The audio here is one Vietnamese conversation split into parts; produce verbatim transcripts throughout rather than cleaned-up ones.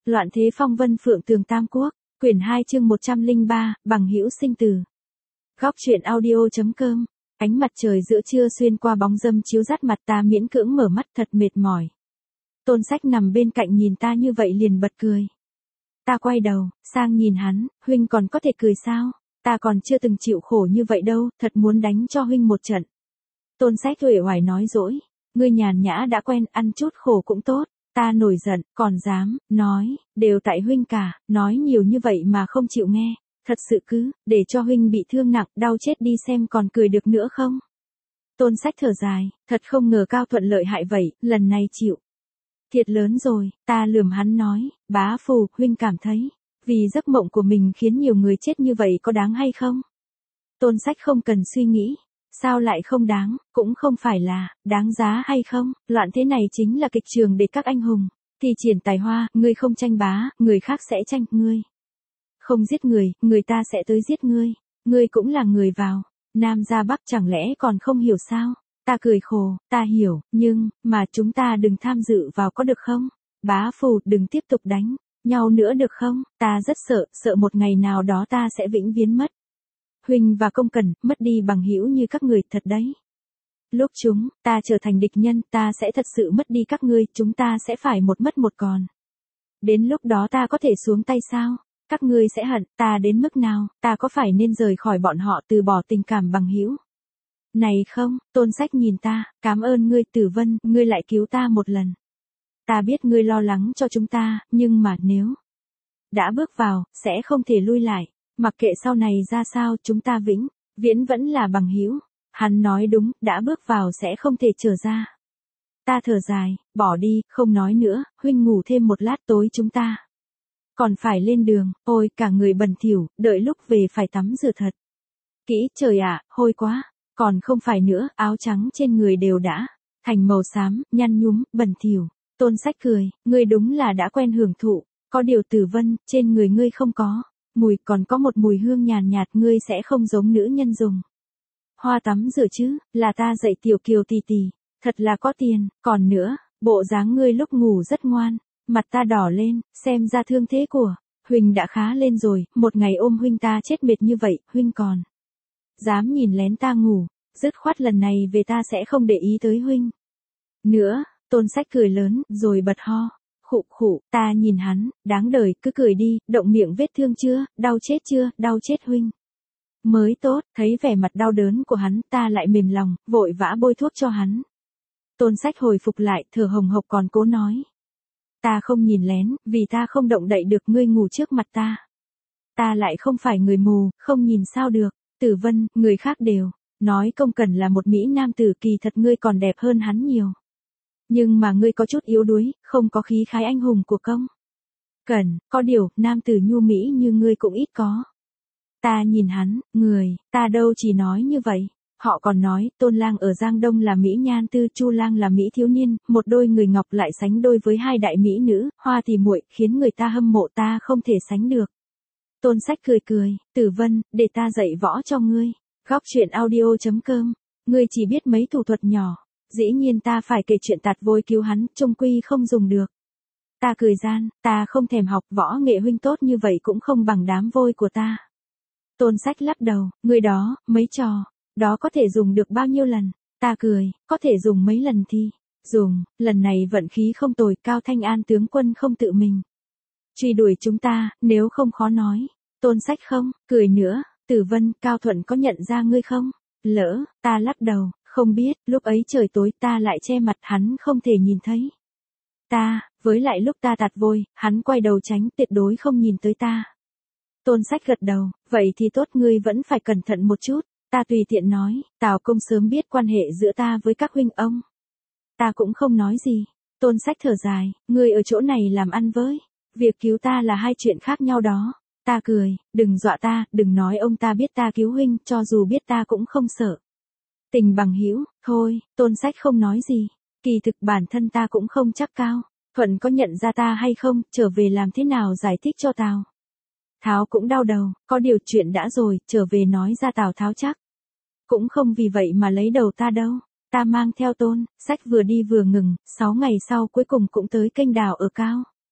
Loạn thế phong vân phượng tường tam quốc, quyển hai chương một trăm lẻ ba, bằng hữu sinh từ. Góc truyện audio.com, ánh mặt trời giữa trưa xuyên qua bóng râm chiếu rát mặt ta miễn cưỡng mở mắt thật mệt mỏi. Tôn Sách nằm bên cạnh nhìn ta như vậy liền bật cười. Ta quay đầu, sang nhìn hắn, huynh còn có thể cười sao? Ta còn chưa từng chịu khổ như vậy đâu, thật muốn đánh cho huynh một trận. Tôn Sách uể oải nói dỗi, ngươi nhàn nhã đã quen, ăn chút khổ cũng tốt. Ta nổi giận, còn dám, nói, đều tại huynh cả, nói nhiều như vậy mà không chịu nghe, thật sự cứ, để cho huynh bị thương nặng, đau chết đi xem còn cười được nữa không? Tôn Sách thở dài, thật không ngờ Cao Thuận lợi hại vậy, lần này chịu. Thiệt lớn rồi, ta lườm hắn nói, bá phù, huynh cảm thấy, vì giấc mộng của mình khiến nhiều người chết như vậy có đáng hay không? Tôn Sách không cần suy nghĩ. Sao lại không đáng, cũng không phải là, đáng giá hay không, loạn thế này chính là kịch trường để các anh hùng, thi triển tài hoa, ngươi không tranh bá, người khác sẽ tranh, ngươi không giết người, người ta sẽ tới giết ngươi, ngươi cũng là người vào, Nam ra Bắc chẳng lẽ còn không hiểu sao, ta cười khổ, ta hiểu, nhưng, mà chúng ta đừng tham dự vào có được không, bá phù, đừng tiếp tục đánh nhau nữa được không, ta rất sợ, sợ một ngày nào đó ta sẽ vĩnh viễn mất. Huynh và Công Cần, mất đi bằng hữu như các người, thật đấy. Lúc chúng, ta trở thành địch nhân, ta sẽ thật sự mất đi các ngươi, chúng ta sẽ phải một mất một còn. Đến lúc đó ta có thể xuống tay sao? Các ngươi sẽ hận, ta đến mức nào, ta có phải nên rời khỏi bọn họ từ bỏ tình cảm bằng hữu? Này không, Tôn Sách nhìn ta, cảm ơn ngươi Tử Vân, ngươi lại cứu ta một lần. Ta biết ngươi lo lắng cho chúng ta, nhưng mà nếu đã bước vào, sẽ không thể lui lại. Mặc kệ sau này ra sao, chúng ta vĩnh viễn vẫn là bằng hữu. Hắn nói đúng, đã bước vào sẽ không thể trở ra. Ta thở dài, bỏ đi, không nói nữa, huynh ngủ thêm một lát, tối chúng ta còn phải lên đường, ôi cả người bẩn thỉu, đợi lúc về phải tắm rửa thật kỹ, trời ạ, hôi quá, còn không phải nữa, áo trắng trên người đều đã thành màu xám, nhăn nhúm, bẩn thỉu. Tôn Sách cười, ngươi đúng là đã quen hưởng thụ, có điều Tử Vân, trên người ngươi không có mùi, còn có một mùi hương nhàn nhạt, ngươi sẽ không giống nữ nhân dùng hoa tắm rửa chứ, là ta dạy tiểu kiều tì tì, thật là có tiền, còn nữa, bộ dáng ngươi lúc ngủ rất ngoan, mặt ta đỏ lên, xem ra thương thế của huynh đã khá lên rồi, một ngày ôm huynh ta chết mệt như vậy, huynh còn dám nhìn lén ta ngủ, dứt khoát lần này về ta sẽ không để ý tới huynh nữa. Tôn Sách cười lớn, rồi bật ho. Khụ khụ, ta nhìn hắn, đáng đời, cứ cười đi, động miệng vết thương chưa, đau chết chưa, đau chết huynh mới tốt, thấy vẻ mặt đau đớn của hắn, ta lại mềm lòng, vội vã bôi thuốc cho hắn. Tôn Sách hồi phục lại, thở hồng hộc còn cố nói. Ta không nhìn lén, vì ta không động đậy được, ngươi ngủ trước mặt ta. Ta lại không phải người mù, không nhìn sao được. Tử Vân, người khác đều nói Công Cần là một mỹ nam tử, kỳ thật ngươi còn đẹp hơn hắn nhiều. Nhưng mà ngươi có chút yếu đuối, không có khí khái anh hùng của Công Cần, có điều, nam tử nhu mỹ như ngươi cũng ít có. Ta nhìn hắn, người, ta đâu chỉ nói như vậy. Họ còn nói, Tôn Lang ở Giang Đông là mỹ nhan tư, Chu Lang là mỹ thiếu niên, một đôi người ngọc lại sánh đôi với hai đại mỹ nữ, Hoa thì muội, khiến người ta hâm mộ, ta không thể sánh được. Tôn Sách cười cười, Tử Vân, để ta dạy võ cho ngươi. Góc truyện audio.com, ngươi chỉ biết mấy thủ thuật nhỏ. Dĩ nhiên ta phải kể chuyện tạt vôi cứu hắn, chung quy không dùng được. Ta cười gian, ta không thèm học võ nghệ, huynh tốt như vậy cũng không bằng đám vôi của ta. Tôn Sách lắc đầu, người đó, mấy trò, đó có thể dùng được bao nhiêu lần? Ta cười, có thể dùng mấy lần thì dùng, lần này vận khí không tồi, Cao Thanh An tướng quân không tự mình truy đuổi chúng ta, nếu không khó nói. Tôn Sách không, cười nữa, Tử Vân, Cao Thuận có nhận ra ngươi không? Lỡ, ta lắc đầu. Không biết, lúc ấy trời tối, ta lại che mặt, hắn không thể nhìn thấy ta, với lại lúc ta tạt vôi, hắn quay đầu tránh, tuyệt đối không nhìn tới ta. Tôn Sách gật đầu, vậy thì tốt, ngươi vẫn phải cẩn thận một chút. Ta tùy tiện nói, Tào Công sớm biết quan hệ giữa ta với các huynh ông. Ta cũng không nói gì. Tôn Sách thở dài, ngươi ở chỗ này làm ăn với việc cứu ta là hai chuyện khác nhau đó. Ta cười, đừng dọa ta, đừng nói ông ta biết ta cứu huynh, cho dù biết ta cũng không sợ. Tình bằng hữu, thôi, Tôn Sách không nói gì. Kỳ thực bản thân ta cũng không chắc Cao Thuận có nhận ra ta hay không, trở về làm thế nào giải thích cho Tào Tháo cũng đau đầu, có điều chuyện đã rồi, trở về nói ra Tào Tháo chắc cũng không vì vậy mà lấy đầu ta đâu. Ta mang theo Tôn Sách vừa đi vừa ngừng, sáu ngày sau cuối cùng cũng tới kênh đào ở Cao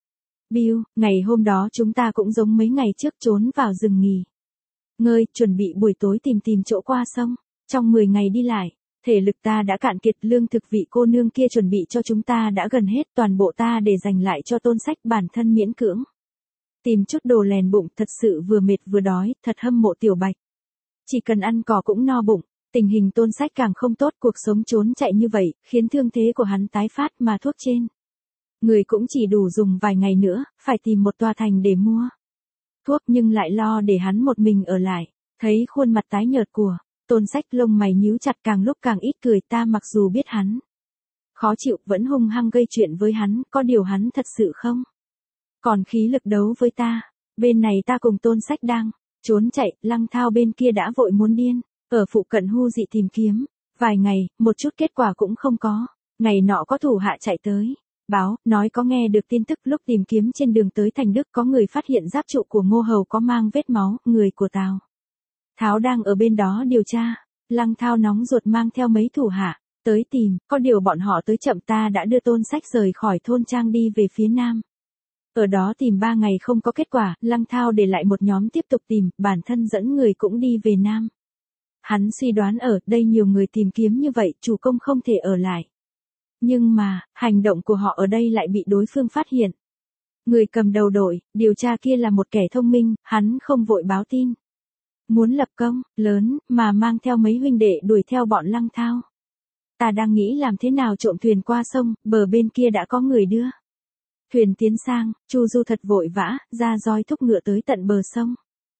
Bill, ngày hôm đó chúng ta cũng giống mấy ngày trước trốn vào rừng nghỉ ngơi, chuẩn bị buổi tối tìm tìm chỗ qua sông. Trong mười ngày đi lại, thể lực ta đã cạn kiệt, lương thực vị cô nương kia chuẩn bị cho chúng ta đã gần hết, toàn bộ ta để dành lại cho Tôn Sách, bản thân miễn cưỡng tìm chút đồ lèn bụng, thật sự vừa mệt vừa đói, thật hâm mộ Tiểu Bạch. Chỉ cần ăn cỏ cũng no bụng. Tình hình Tôn Sách càng không tốt, cuộc sống trốn chạy như vậy, khiến thương thế của hắn tái phát, mà thuốc trên người cũng chỉ đủ dùng vài ngày nữa, phải tìm một tòa thành để mua thuốc, nhưng lại lo để hắn một mình ở lại. Thấy khuôn mặt tái nhợt của Tôn Sách, lông mày nhíu chặt, càng lúc càng ít cười. Ta mặc dù biết hắn khó chịu, vẫn hung hăng gây chuyện với hắn, có điều hắn thật sự không còn khí lực đấu với ta. Bên này ta cùng Tôn Sách đang trốn chạy, Lăng Thao bên kia đã vội muốn điên, ở phụ cận Hu Dị tìm kiếm vài ngày, một chút kết quả cũng không có. Ngày nọ có thủ hạ chạy tới báo, nói có nghe được tin tức, lúc tìm kiếm trên đường tới Thành Đức có người phát hiện giáp trụ của Ngô Hầu có mang vết máu, người của Tào Tháo đang ở bên đó điều tra. Lăng Thao nóng ruột mang theo mấy thủ hạ tới tìm, có điều bọn họ tới chậm, ta đã đưa Tôn Sách rời khỏi thôn trang đi về phía nam. Ở đó tìm ba ngày không có kết quả, Lăng Thao để lại một nhóm tiếp tục tìm, bản thân dẫn người cũng đi về nam. Hắn suy đoán ở đây nhiều người tìm kiếm như vậy, chủ công không thể ở lại. Nhưng mà, hành động của họ ở đây lại bị đối phương phát hiện. Người cầm đầu đội điều tra kia là một kẻ thông minh, hắn không vội báo tin. Muốn lập công lớn, mà mang theo mấy huynh đệ đuổi theo bọn Lăng Thao. Ta đang nghĩ làm thế nào trộm thuyền qua sông, bờ bên kia đã có người đưa thuyền tiến sang. Chu Du thật vội vã, ra roi thúc ngựa tới tận bờ sông.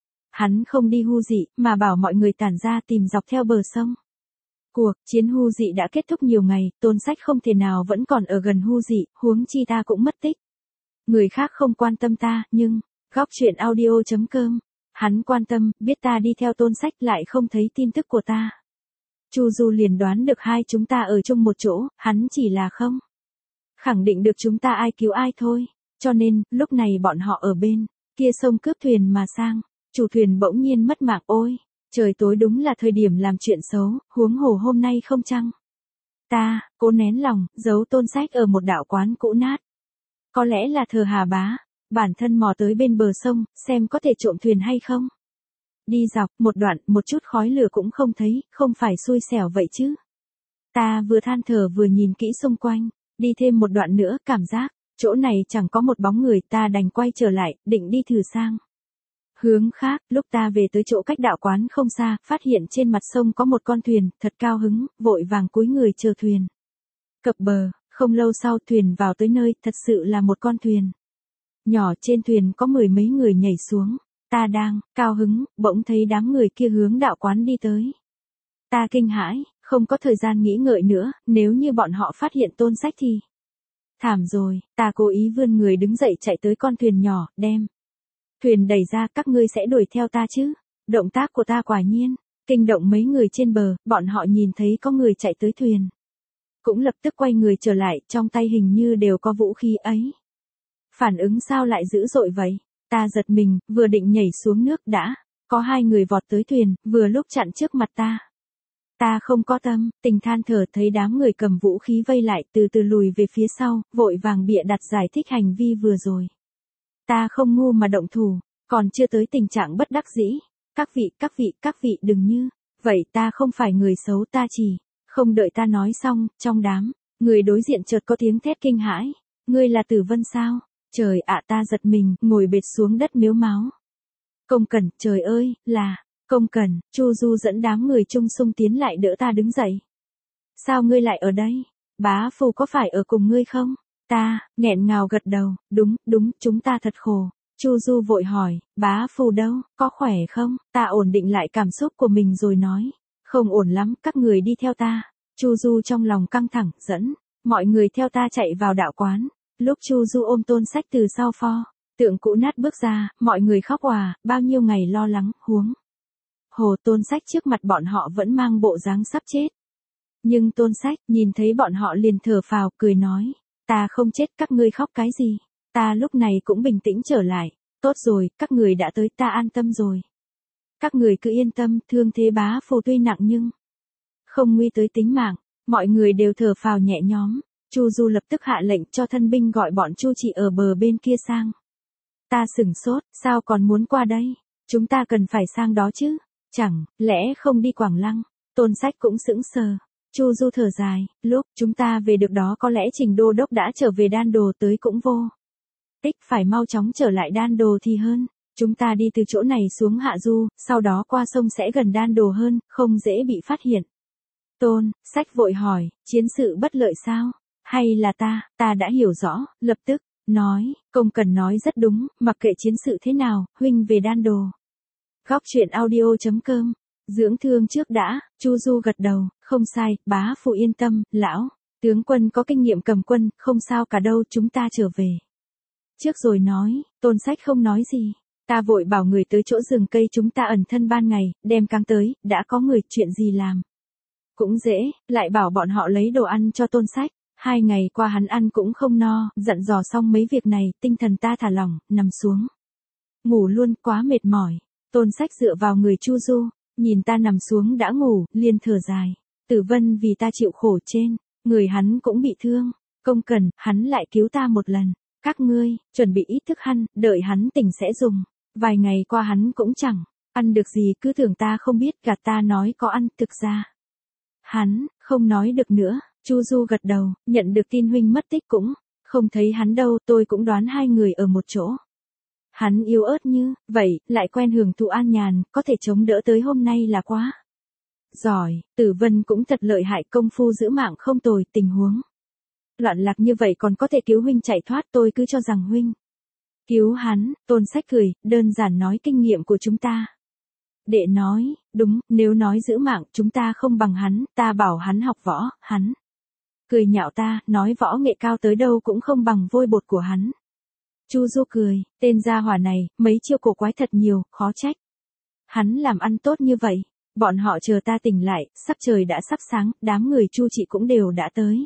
Hắn không đi Hu Dị, mà bảo mọi người tản ra tìm dọc theo bờ sông. Cuộc chiến Hu Dị đã kết thúc nhiều ngày, Tôn Sách không thể nào vẫn còn ở gần Hu Dị, huống chi ta cũng mất tích. Người khác không quan tâm ta, nhưng góc truyện audio chấm com, hắn quan tâm, biết ta đi theo Tôn Sách lại không thấy tin tức của ta. Chu Du liền đoán được hai chúng ta ở chung một chỗ, hắn chỉ là không khẳng định được chúng ta ai cứu ai thôi. Cho nên, lúc này bọn họ ở bên kia sông cướp thuyền mà sang. Chủ thuyền bỗng nhiên mất mạng, ôi, trời tối đúng là thời điểm làm chuyện xấu, huống hồ hôm nay không chăng. Ta, cố nén lòng, giấu Tôn Sách ở một đạo quán cũ nát. Có lẽ là thờ Hà Bá, bản thân mò tới bên bờ sông, xem có thể trộm thuyền hay không. Đi dọc, một đoạn, một chút khói lửa cũng không thấy, không phải xui xẻo vậy chứ. Ta vừa than thở vừa nhìn kỹ xung quanh, đi thêm một đoạn nữa, cảm giác, chỗ này chẳng có một bóng người, ta đành quay trở lại, định đi thử sang hướng khác. Lúc ta về tới chỗ cách đạo quán không xa, phát hiện trên mặt sông có một con thuyền, thật cao hứng, vội vàng cúi người chờ thuyền cập bờ. Không lâu sau thuyền vào tới nơi, thật sự là một con thuyền nhỏ, trên thuyền có mười mấy người nhảy xuống. Ta đang cao hứng, bỗng thấy đám người kia hướng đạo quán đi tới. Ta kinh hãi, không có thời gian nghĩ ngợi nữa, nếu như bọn họ phát hiện Tôn Sách thì thảm rồi. Ta cố ý vươn người đứng dậy chạy tới con thuyền nhỏ, đem thuyền đẩy ra. Các ngươi sẽ đuổi theo ta chứ? Động tác của ta quả nhiên kinh động mấy người trên bờ, bọn họ nhìn thấy có người chạy tới thuyền, cũng lập tức quay người trở lại, trong tay hình như đều có vũ khí ấy. Phản ứng sao lại dữ dội vậy? Ta giật mình, vừa định nhảy xuống nước đã có hai người vọt tới thuyền, vừa lúc chặn trước mặt ta. Ta không có tâm tình than thở, thấy đám người cầm vũ khí vây lại, từ từ lùi về phía sau, vội vàng bịa đặt giải thích hành vi vừa rồi. Ta không ngu mà động thủ, còn chưa tới tình trạng bất đắc dĩ. Các vị, các vị, các vị đừng như vậy, ta không phải người xấu, ta chỉ... Không đợi ta nói xong, trong đám người đối diện chợt có tiếng thét kinh hãi. Ngươi là Tử Vân sao? Trời ạ, ta giật mình, ngồi bệt xuống đất mếu máo. Công Cẩn, trời ơi, là Công Cẩn. Chu Du dẫn đám người Trung Sung tiến lại đỡ ta đứng dậy. Sao ngươi lại ở đây? Bá Phù có phải ở cùng ngươi không? Ta nghẹn ngào gật đầu, đúng, đúng, chúng ta thật khổ. Chu Du vội hỏi, Bá Phù đâu, có khỏe không? Ta ổn định lại cảm xúc của mình rồi nói, không ổn lắm, các người đi theo ta. Chu Du trong lòng căng thẳng, dẫn mọi người theo ta chạy vào đạo quán. Lúc Chu Du ôm Tôn Sách từ sau pho tượng cũ nát bước ra, mọi người khóc òa, bao nhiêu ngày lo lắng, huống hồ Tôn Sách trước mặt bọn họ vẫn mang bộ dáng sắp chết. Nhưng Tôn Sách nhìn thấy bọn họ liền thở phào, cười nói, ta không chết, các ngươi khóc cái gì? Ta lúc này cũng bình tĩnh trở lại. Tốt rồi, các người đã tới, ta an tâm rồi. Các người cứ yên tâm, thương thế Bá Phù tuy nặng nhưng không nguy tới tính mạng. Mọi người đều thở phào nhẹ nhõm. Chu Du lập tức hạ lệnh cho thân binh gọi bọn Chu Trị ở bờ bên kia sang. Ta sửng sốt, sao còn muốn qua đây? Chúng ta cần phải sang đó chứ? Chẳng lẽ không đi Quảng Lăng? Tôn Sách cũng sững sờ. Chu Du thở dài, lúc chúng ta về được đó có lẽ Trình Đô Đốc đã trở về Đan Đồ tới cũng vô. Tích phải mau chóng trở lại Đan Đồ thì hơn. Chúng ta đi từ chỗ này xuống Hạ Du, sau đó qua sông sẽ gần Đan Đồ hơn, không dễ bị phát hiện. Tôn Sách vội hỏi, chiến sự bất lợi sao? Hay là ta, ta đã hiểu rõ, lập tức, nói, Công Cần nói rất đúng, mặc kệ chiến sự thế nào, huynh về Đan Đồ. Góc truyện audio chấm com, dưỡng thương trước đã, Chu Du gật đầu, không sai, bá phụ yên tâm, lão, tướng quân có kinh nghiệm cầm quân, không sao cả đâu, chúng ta trở về. Trước rồi nói, Tôn Sách không nói gì, ta vội bảo người tới chỗ rừng cây chúng ta ẩn thân ban ngày, đem cáng tới, đã có người, chuyện gì làm. Cũng dễ, lại bảo bọn họ lấy đồ ăn cho Tôn Sách. Hai ngày qua hắn ăn cũng không no, dặn dò xong mấy việc này, tinh thần ta thả lỏng, nằm xuống. Ngủ luôn, quá mệt mỏi. Tôn Sách dựa vào người Chu Du, nhìn ta nằm xuống đã ngủ, liền thở dài. Tử Vân vì ta chịu khổ trên, người hắn cũng bị thương. Công Cần, hắn lại cứu ta một lần. Các ngươi, chuẩn bị ít thức ăn, đợi hắn tỉnh sẽ dùng. Vài ngày qua hắn cũng chẳng ăn được gì, cứ tưởng ta không biết, gạt ta nói có ăn, thực ra hắn không nói được nữa. Chu Du gật đầu, nhận được tin huynh mất tích cũng không thấy hắn đâu, tôi cũng đoán hai người ở một chỗ. Hắn yếu ớt như vậy, lại quen hưởng thụ an nhàn, có thể chống đỡ tới hôm nay là quá giỏi. Tử Vân cũng thật lợi hại, công phu giữ mạng không tồi, tình huống loạn lạc như vậy còn có thể cứu huynh chạy thoát, tôi cứ cho rằng huynh cứu hắn. Tôn Sách cười, đơn giản nói kinh nghiệm của chúng ta. Đệ nói, đúng, nếu nói giữ mạng chúng ta không bằng hắn, ta bảo hắn học võ, hắn cười nhạo ta, nói võ nghệ cao tới đâu cũng không bằng vôi bột của hắn. Chu Du cười, tên gia hỏa này, mấy chiêu cổ quái thật nhiều, khó trách. Hắn làm ăn tốt như vậy, bọn họ chờ ta tỉnh lại, sắc trời đã sắp sáng, đám người Chu Trị cũng đều đã tới.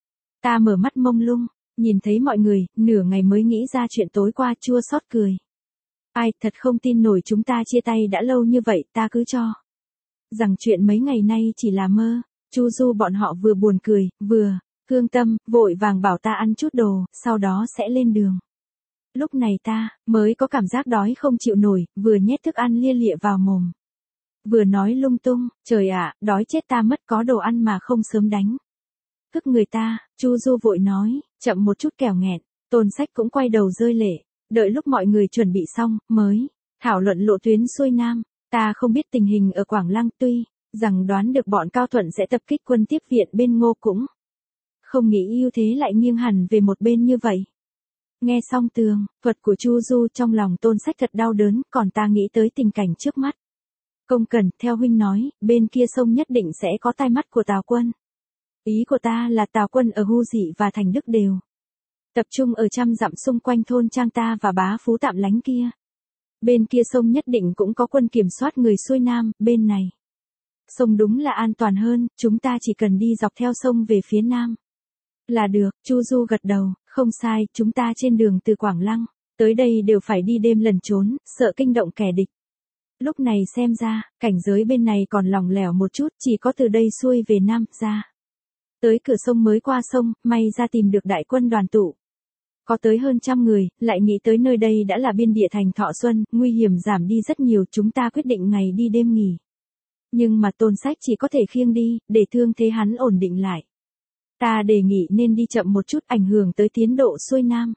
Ta mở mắt mông lung, nhìn thấy mọi người, nửa ngày mới nghĩ ra chuyện tối qua, chua xót cười. Ai, thật không tin nổi chúng ta chia tay đã lâu như vậy, ta cứ cho rằng chuyện mấy ngày nay chỉ là mơ. Chu Du bọn họ vừa buồn cười, vừa thương tâm, vội vàng bảo ta ăn chút đồ, sau đó sẽ lên đường. Lúc này ta mới có cảm giác đói không chịu nổi, vừa nhét thức ăn lia lịa vào mồm, vừa nói lung tung, trời ạ, đói chết ta mất, có đồ ăn mà không sớm đánh thức người ta. Chu Du vội nói, chậm một chút kẻo nghẹn. Tôn Sách cũng quay đầu rơi lệ, đợi lúc mọi người chuẩn bị xong, mới thảo luận lộ tuyến xuôi Nam. Ta không biết tình hình ở Quảng Lăng, tuy rằng đoán được bọn Cao Thuận sẽ tập kích quân tiếp viện bên Ngô, cũng không nghĩ ưu thế lại nghiêng hẳn về một bên như vậy. Nghe xong tường thuật của Chu Du, trong lòng Tôn Sách thật đau đớn, còn ta nghĩ tới tình cảnh trước mắt. Công Cần, theo huynh nói, bên kia sông nhất định sẽ có tai mắt của Tào quân. Ý của ta là Tào quân ở Hu Dị và Thành Đức đều tập trung ở trăm dặm xung quanh thôn Trang ta và Bá Phú tạm lánh kia. Bên kia sông nhất định cũng có quân kiểm soát người xuôi Nam, bên này sông đúng là an toàn hơn, chúng ta chỉ cần đi dọc theo sông về phía Nam là được. Chu Du gật đầu, không sai, chúng ta trên đường từ Quảng Lăng tới đây đều phải đi đêm lẩn trốn, sợ kinh động kẻ địch. Lúc này xem ra, cảnh giới bên này còn lỏng lẻo một chút, chỉ có từ đây xuôi về Nam ra tới cửa sông mới qua sông, may ra tìm được đại quân đoàn tụ. Có tới hơn trăm người, lại nghĩ tới nơi đây đã là biên địa thành Thọ Xuân, nguy hiểm giảm đi rất nhiều, chúng ta quyết định ngày đi đêm nghỉ. Nhưng mà Tôn Sách chỉ có thể khiêng đi, để thương thế hắn ổn định lại. Ta đề nghị nên đi chậm một chút, ảnh hưởng tới tiến độ xuôi Nam.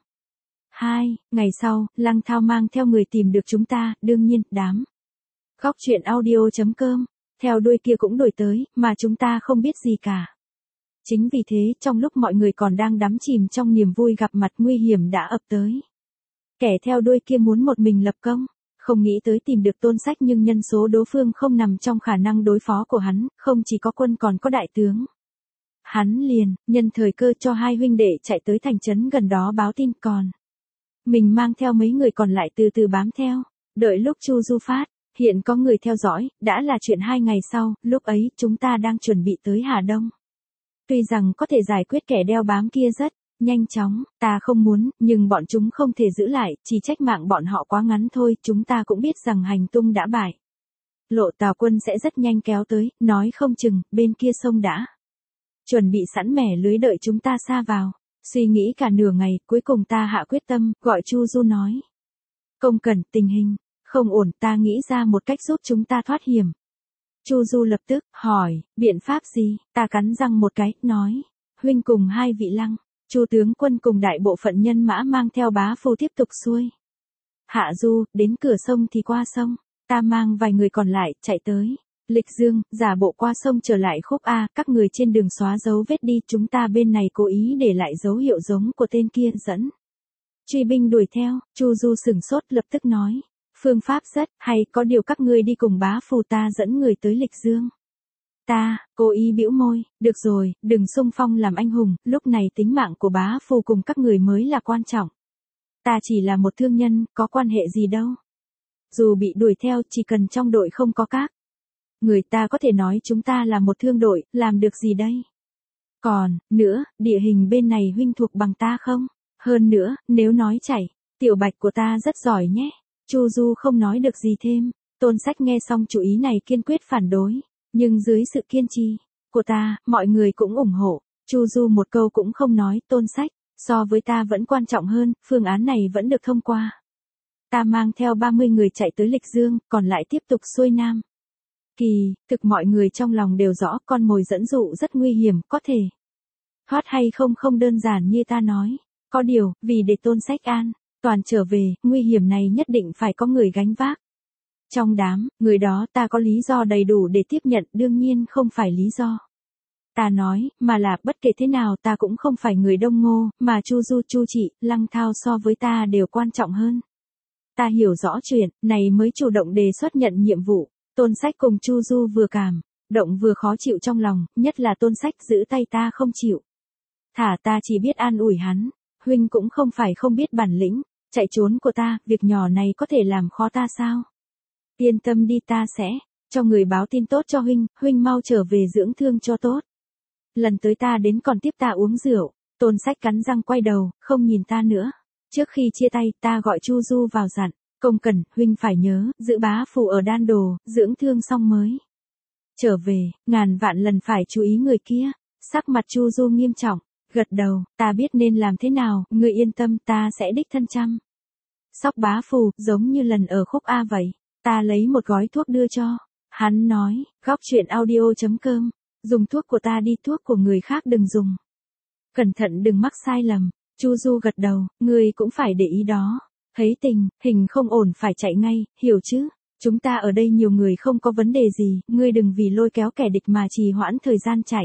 Hai, ngày sau, Lăng Thao mang theo người tìm được chúng ta, đương nhiên, đám góc truyện audio chấm com, theo đuôi kia cũng đuổi tới, mà chúng ta không biết gì cả. Chính vì thế, trong lúc mọi người còn đang đắm chìm trong niềm vui gặp mặt, nguy hiểm đã ập tới. Kẻ theo đuôi kia muốn một mình lập công, không nghĩ tới tìm được Tôn Sách, nhưng nhân số đối phương không nằm trong khả năng đối phó của hắn, không chỉ có quân còn có đại tướng. Hắn liền, nhân thời cơ cho hai huynh đệ chạy tới thành trấn gần đó báo tin, còn mình mang theo mấy người còn lại từ từ bám theo, đợi lúc Chu Du phát hiện có người theo dõi, đã là chuyện hai ngày sau, lúc ấy chúng ta đang chuẩn bị tới Hà Đông. Tuy rằng có thể giải quyết kẻ đeo bám kia rất nhanh chóng, ta không muốn, nhưng bọn chúng không thể giữ lại, chỉ trách mạng bọn họ quá ngắn thôi, chúng ta cũng biết rằng hành tung đã bại lộ, Tào quân sẽ rất nhanh kéo tới, nói không chừng, bên kia sông đã chuẩn bị sẵn mẻ lưới đợi chúng ta sa vào. Suy nghĩ cả nửa ngày, cuối cùng ta hạ quyết tâm, gọi Chu Du nói. Công Cẩn, tình hình không ổn, ta nghĩ ra một cách giúp chúng ta thoát hiểm. Chu Du lập tức hỏi, biện pháp gì? Ta cắn răng một cái, nói, huynh cùng hai vị Lăng, Chu tướng quân cùng đại bộ phận nhân mã mang theo bá phu tiếp tục xuôi hạ du, đến cửa sông thì qua sông, ta mang vài người còn lại chạy tới Lịch Dương, giả bộ qua sông trở lại khúc A, các người trên đường xóa dấu vết đi, chúng ta bên này cố ý để lại dấu hiệu giống của tên kia, dẫn truy binh đuổi theo. Chu Du sửng sốt, lập tức nói, phương pháp rất hay, có điều các ngươi đi cùng bá phu ta dẫn người tới Lịch Dương. Ta, cố ý bĩu môi, được rồi, đừng xung phong làm anh hùng, lúc này tính mạng của bá phu cùng các người mới là quan trọng. Ta chỉ là một thương nhân, có quan hệ gì đâu. Dù bị đuổi theo, chỉ cần trong đội không có các người, ta có thể nói chúng ta là một thương đội, làm được gì đây? Còn, nữa, địa hình bên này huynh thuộc bằng ta không? Hơn nữa, nếu nói chảy, tiểu bạch của ta rất giỏi nhé. Chu Du không nói được gì thêm. Tôn Sách nghe xong chủ ý này kiên quyết phản đối. Nhưng dưới sự kiên trì của ta, mọi người cũng ủng hộ. Chu Du một câu cũng không nói. Tôn Sách, so với ta vẫn quan trọng hơn, phương án này vẫn được thông qua. Ta mang theo ba mươi người chạy tới Lịch Dương, còn lại tiếp tục xuôi nam. Kỳ, thực mọi người trong lòng đều rõ con mồi dẫn dụ rất nguy hiểm, có thể thoát hay không không đơn giản như ta nói. Có điều, vì để Tôn Sách an toàn trở về, nguy hiểm này nhất định phải có người gánh vác. Trong đám, người đó ta có lý do đầy đủ để tiếp nhận, đương nhiên không phải lý do ta nói, mà là bất kể thế nào ta cũng không phải người Đông Ngô, mà Chu Du, Chu Trị, Lăng Thao so với ta đều quan trọng hơn. Ta hiểu rõ chuyện này mới chủ động đề xuất nhận nhiệm vụ. Tôn Sách cùng Chu Du vừa cảm động vừa khó chịu trong lòng, nhất là Tôn Sách giữ tay ta không chịu thả, ta chỉ biết an ủi hắn, huynh cũng không phải không biết bản lĩnh chạy trốn của ta, việc nhỏ này có thể làm khó ta sao? Yên tâm đi, ta sẽ cho người báo tin tốt cho huynh, huynh mau trở về dưỡng thương cho tốt. Lần tới ta đến còn tiếp ta uống rượu. Tôn Sách cắn răng quay đầu, không nhìn ta nữa. Trước khi chia tay, ta gọi Chu Du vào dặn, Công Cẩn, huynh phải nhớ, giữ bá phù ở đan đồ, dưỡng thương xong mới trở về, ngàn vạn lần phải chú ý người kia. Sắc mặt Chu Du nghiêm trọng, gật đầu, ta biết nên làm thế nào, ngươi yên tâm, ta sẽ đích thân chăm sóc bá phù, giống như lần ở khúc A vậy. Ta lấy một gói thuốc đưa cho hắn, nói, góc truyện audio chấm com, dùng thuốc của ta đi, thuốc của người khác đừng dùng. Cẩn thận đừng mắc sai lầm. Chu Du gật đầu, ngươi cũng phải để ý đó. Thấy tình hình không ổn phải chạy ngay, hiểu chứ? Chúng ta ở đây nhiều người không có vấn đề gì, ngươi đừng vì lôi kéo kẻ địch mà trì hoãn thời gian chạy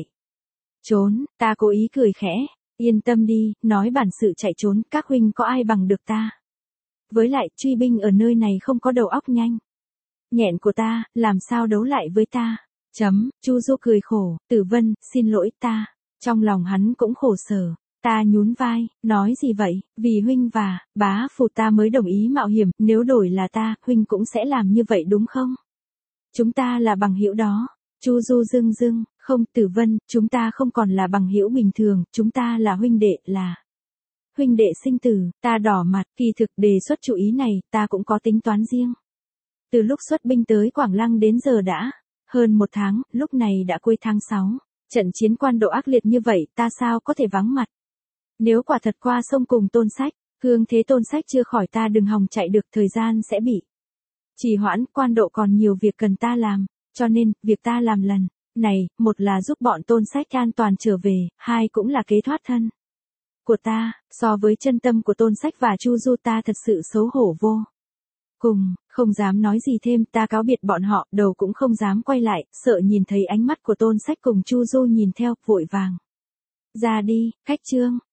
trốn. Ta cố ý cười khẽ, yên tâm đi, nói bản sự chạy trốn, các huynh có ai bằng được ta. Với lại, truy binh ở nơi này không có đầu óc nhanh nhẹn của ta, làm sao đấu lại với ta. Chấm, Chu Du cười khổ, Tử Vân, xin lỗi ta. Trong lòng hắn cũng khổ sở. Ta nhún vai, nói gì vậy, vì huynh và bá phù ta mới đồng ý mạo hiểm, nếu đổi là ta, huynh cũng sẽ làm như vậy đúng không? Chúng ta là bằng hữu đó. Chu Du dưng dưng, không, Tử Vân, chúng ta không còn là bằng hữu bình thường, chúng ta là huynh đệ, là huynh đệ sinh tử. Ta đỏ mặt, kỳ thực đề xuất chủ ý này, ta cũng có tính toán riêng. Từ lúc xuất binh tới Quảng Lăng đến giờ đã hơn một tháng, lúc này đã cuối tháng sáu. Trận chiến quan độ ác liệt như vậy, ta sao có thể vắng mặt. Nếu quả thật qua sông cùng Tôn Sách, cương thế Tôn Sách chưa khỏi, ta đừng hòng chạy được, thời gian sẽ bị trì hoãn, quan độ còn nhiều việc cần ta làm, cho nên, việc ta làm lần này, một là giúp bọn Tôn Sách an toàn trở về, hai cũng là kế thoát thân của ta. So với chân tâm của Tôn Sách và Chu Du, ta thật sự xấu hổ vô cùng, không dám nói gì thêm. Ta cáo biệt bọn họ, đầu cũng không dám quay lại, sợ nhìn thấy ánh mắt của Tôn Sách cùng Chu Du nhìn theo, vội vàng ra đi. Khách Trương